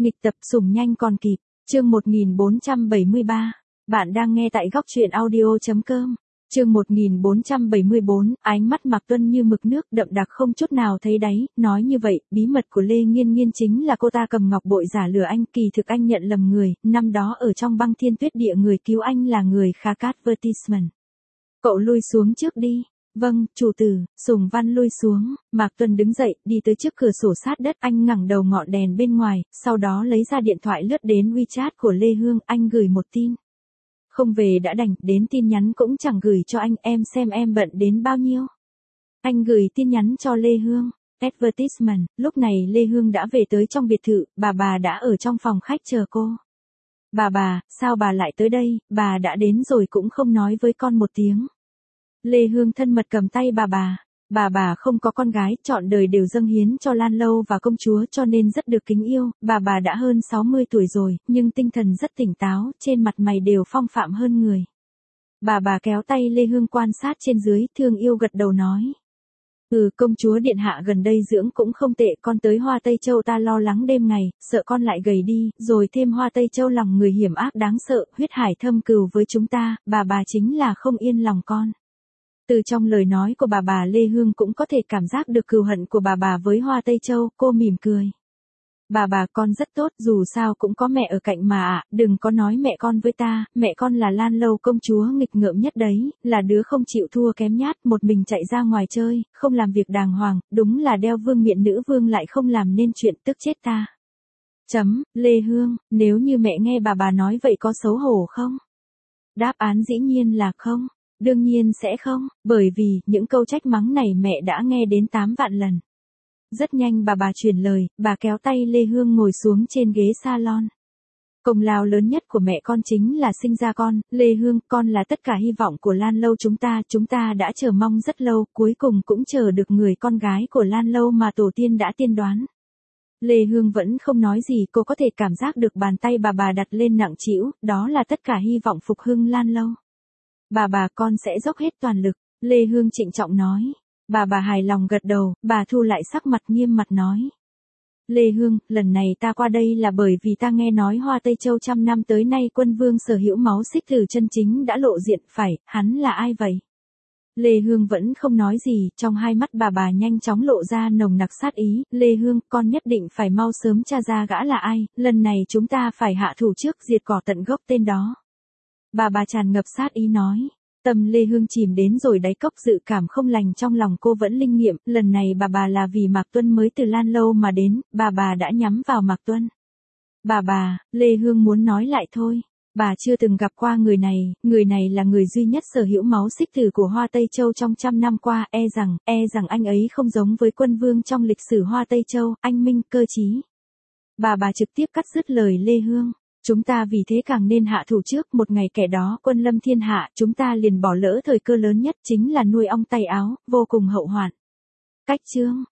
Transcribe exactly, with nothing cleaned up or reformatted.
Nghịch tập sủng nhanh còn kịp, chương một nghìn bốn trăm bảy mươi ba. Bạn đang nghe tại góc truyện audio chấm com. Chương một nghìn bốn trăm bảy mươi bốn, ánh mắt Mạc Tuân như mực nước đậm đặc không chút nào thấy đáy, nói như vậy, bí mật của Lê Nghiên Nghiên chính là cô ta cầm ngọc bội giả lừa anh, kỳ thực anh nhận lầm người, năm đó ở trong băng thiên tuyết địa người cứu anh là người Kha Advertisement. Cậu lui xuống trước đi. Vâng, chủ tử. Sùng Văn lui xuống, Mạc Tuân đứng dậy, đi tới trước cửa sổ sát đất, anh ngẩng đầu ngọn đèn bên ngoài, sau đó lấy ra điện thoại lướt đến WeChat của Lê Hương, anh gửi một tin. Không về đã đành, đến tin nhắn cũng chẳng gửi cho anh, em xem em bận đến bao nhiêu. Anh gửi tin nhắn cho Lê Hương. Advertisement, lúc này Lê Hương đã về tới trong biệt thự, bà bà đã ở trong phòng khách chờ cô. Bà bà, sao bà lại tới đây, bà đã đến rồi cũng không nói với con một tiếng. Lê Hương thân mật cầm tay bà bà. Bà bà không có con gái, trọn đời đều dâng hiến cho Lan Lâu và công chúa cho nên rất được kính yêu, bà bà đã hơn sáu mươi tuổi rồi, nhưng tinh thần rất tỉnh táo, trên mặt mày đều phong phạm hơn người. Bà bà kéo tay Lê Hương quan sát trên dưới, thương yêu gật đầu nói. Ừ, công chúa điện hạ gần đây dưỡng cũng không tệ, con tới Hoa Tây Châu ta lo lắng đêm ngày, sợ con lại gầy đi, rồi thêm Hoa Tây Châu lòng người hiểm ác đáng sợ, huyết hải thâm cừu với chúng ta, bà bà chính là không yên lòng con. Từ trong lời nói của bà bà Lê Hương cũng có thể cảm giác được cừu hận của bà bà với Hoa Tây Châu, cô mỉm cười. Bà bà con rất tốt, dù sao cũng có mẹ ở cạnh mà ạ, à, đừng có nói mẹ con với ta, mẹ con là Lan Lâu công chúa nghịch ngợm nhất đấy, là đứa không chịu thua kém nhát, một mình chạy ra ngoài chơi, không làm việc đàng hoàng, đúng là đeo vương miện nữ vương lại không làm nên chuyện, tức chết ta. Chấm, Lê Hương, nếu như mẹ nghe bà bà nói vậy có xấu hổ không? Đáp án dĩ nhiên là không. Đương nhiên sẽ không, bởi vì, những câu trách mắng này mẹ đã nghe đến tám vạn lần. Rất nhanh bà bà truyền lời, bà kéo tay Lê Hương ngồi xuống trên ghế salon. Công lao lớn nhất của mẹ con chính là sinh ra con, Lê Hương, con là tất cả hy vọng của Lan Lâu chúng ta, chúng ta đã chờ mong rất lâu, cuối cùng cũng chờ được người con gái của Lan Lâu mà tổ tiên đã tiên đoán. Lê Hương vẫn không nói gì, cô có thể cảm giác được bàn tay bà bà đặt lên nặng trĩu, đó là tất cả hy vọng phục hưng Lan Lâu. Bà bà con sẽ dốc hết toàn lực, Lê Hương trịnh trọng nói. Bà bà hài lòng gật đầu, bà thu lại sắc mặt nghiêm mặt nói. Lê Hương, lần này ta qua đây là bởi vì ta nghe nói Hoa Tây Châu trăm năm tới nay quân vương sở hữu máu xích tử chân chính đã lộ diện, phải, hắn là ai vậy? Lê Hương vẫn không nói gì, trong hai mắt bà bà nhanh chóng lộ ra nồng nặc sát ý, Lê Hương, con nhất định phải mau sớm tra ra gã là ai, lần này chúng ta phải hạ thủ trước diệt cỏ tận gốc tên đó. Bà bà tràn ngập sát ý nói. Tâm Lê Hương chìm đến rồi đáy cốc, dự cảm không lành trong lòng cô vẫn linh nghiệm, lần này bà bà là vì Mạc Tuân mới từ Lan Lâu mà đến, bà bà đã nhắm vào Mạc Tuân. Bà bà, Lê Hương muốn nói lại thôi. Bà chưa từng gặp qua người này, người này là người duy nhất sở hữu máu xích tử của Hoa Tây Châu trong trăm năm qua, e rằng, e rằng anh ấy không giống với quân vương trong lịch sử Hoa Tây Châu, anh minh, cơ trí. Bà bà trực tiếp cắt dứt lời Lê Hương. Chúng ta vì thế càng nên hạ thủ trước, một ngày kẻ đó quân lâm thiên hạ, chúng ta liền bỏ lỡ thời cơ lớn nhất, chính là nuôi ong tay áo, vô cùng hậu hoạn. Cách chương,